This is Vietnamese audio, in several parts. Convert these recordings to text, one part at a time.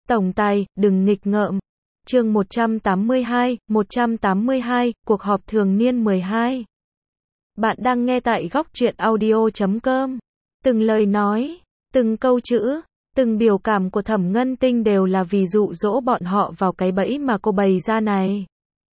Tổng tài, đừng nghịch ngợm. Chương 182, cuộc họp thường niên 12. Bạn đang nghe tại góc truyện audio.com. Từng lời nói, từng câu chữ, từng biểu cảm của Thẩm Ngân Tinh đều là vì dụ dỗ bọn họ vào cái bẫy mà cô bày ra này.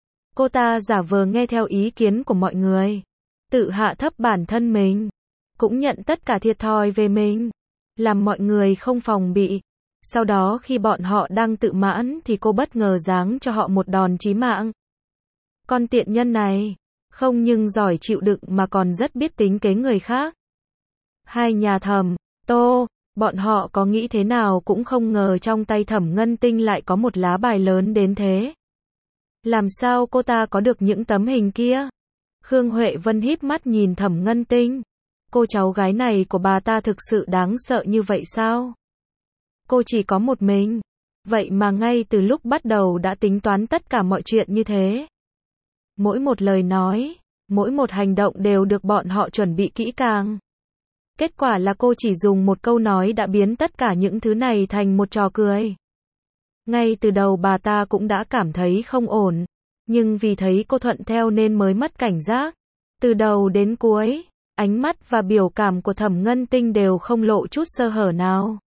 Cô ta giả vờ nghe theo ý kiến của mọi người, tự hạ thấp bản thân mình, cũng nhận tất cả thiệt thòi về mình, làm mọi người không phòng bị. Sau đó khi bọn họ đang tự mãn thì cô bất ngờ giáng cho họ một đòn chí mạng. Con tiện nhân này, không nhưng giỏi chịu đựng mà còn rất biết tính kế người khác. Hai nhà Thẩm, Tô, bọn họ có nghĩ thế nào cũng không ngờ trong tay Thẩm Ngân Tinh lại có một lá bài lớn đến thế. Làm sao cô ta có được những tấm hình kia? Khương Huệ Vân híp mắt nhìn Thẩm Ngân Tinh. Cô cháu gái này của bà ta thực sự đáng sợ như vậy sao? Cô chỉ có một mình, vậy mà ngay từ lúc bắt đầu đã tính toán tất cả mọi chuyện như thế. Mỗi một lời nói, mỗi một hành động đều được bọn họ chuẩn bị kỹ càng. Kết quả là cô chỉ dùng một câu nói đã biến tất cả những thứ này thành một trò cười. Ngay từ đầu bà ta cũng đã cảm thấy không ổn, nhưng vì thấy cô thuận theo nên mới mất cảnh giác. Từ đầu đến cuối, ánh mắt và biểu cảm của Thẩm Ngân Tinh đều không lộ chút sơ hở nào.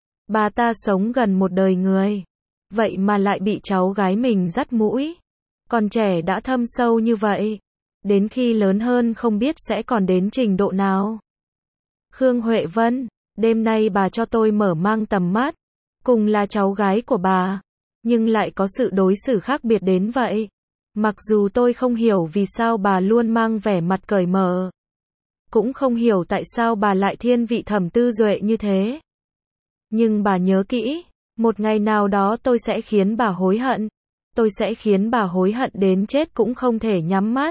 Bà ta sống gần một đời người, vậy mà lại bị cháu gái mình dắt mũi. Còn trẻ đã thâm sâu như vậy, đến khi lớn hơn không biết sẽ còn đến trình độ nào. Khương Huệ Vân, đêm nay bà cho tôi mở mang tầm mắt, cùng là cháu gái của bà, nhưng lại có sự đối xử khác biệt đến vậy. Mặc dù tôi không hiểu vì sao bà luôn mang vẻ mặt cởi mở, cũng không hiểu tại sao bà lại thiên vị Thẩm Tư Duệ như thế. Nhưng bà nhớ kỹ, một ngày nào đó tôi sẽ khiến bà hối hận. Tôi sẽ khiến bà hối hận đến chết cũng không thể nhắm mắt.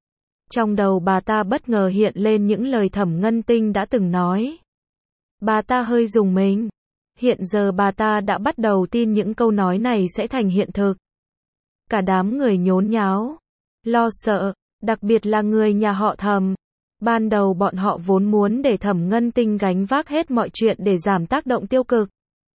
Trong đầu bà ta bất ngờ hiện lên những lời Thẩm Ngân Tinh đã từng nói. Bà ta hơi rùng mình. Hiện giờ bà ta đã bắt đầu tin những câu nói này sẽ thành hiện thực. Cả đám người nhốn nháo, lo sợ, đặc biệt là người nhà họ Thẩm. Ban đầu bọn họ vốn muốn để Thẩm Ngân Tinh gánh vác hết mọi chuyện để giảm tác động tiêu cực.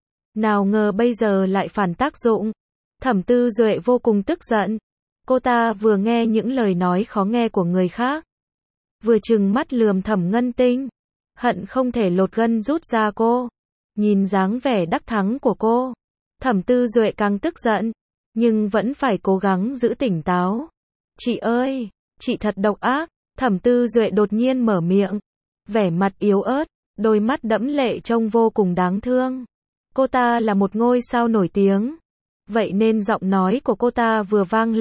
Nào ngờ bây giờ lại phản tác dụng. Thẩm Tư Duệ vô cùng tức giận. Cô ta vừa nghe những lời nói khó nghe của người khác, vừa trừng mắt lườm Thẩm Ngân Tinh, hận không thể lột gân rút ra cô. Nhìn dáng vẻ đắc thắng của cô, Thẩm Tư Duệ càng tức giận, nhưng vẫn phải cố gắng giữ tỉnh táo. Chị ơi, chị thật độc ác. Thẩm Tư Duệ đột nhiên mở miệng, vẻ mặt yếu ớt, đôi mắt đẫm lệ trông vô cùng đáng thương. Cô ta là một ngôi sao nổi tiếng, vậy nên giọng nói của cô ta vừa vang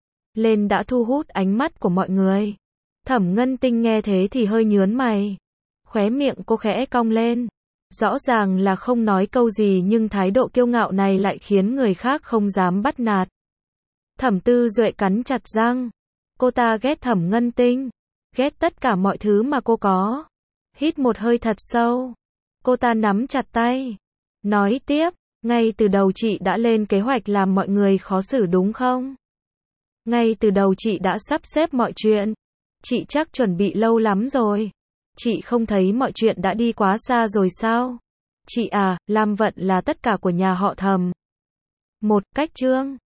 lên đã thu hút ánh mắt của mọi người. Thẩm Ngân Tinh nghe thế thì hơi nhướng mày, khóe miệng cô khẽ cong lên. Rõ ràng là không nói câu gì nhưng thái độ kiêu ngạo này lại khiến người khác không dám bắt nạt. Thẩm Tư Duệ cắn chặt răng, cô ta ghét Thẩm Ngân Tinh, ghét tất cả mọi thứ mà cô có. Hít một hơi thật sâu, cô ta nắm chặt tay, nói tiếp, ngay từ đầu chị đã lên kế hoạch làm mọi người khó xử đúng không? Ngay từ đầu chị đã sắp xếp mọi chuyện, chị chắc chuẩn bị lâu lắm rồi. Chị không thấy mọi chuyện đã đi quá xa rồi sao? Chị à, Lam Vận là tất cả của nhà họ Thẩm. Một cách chương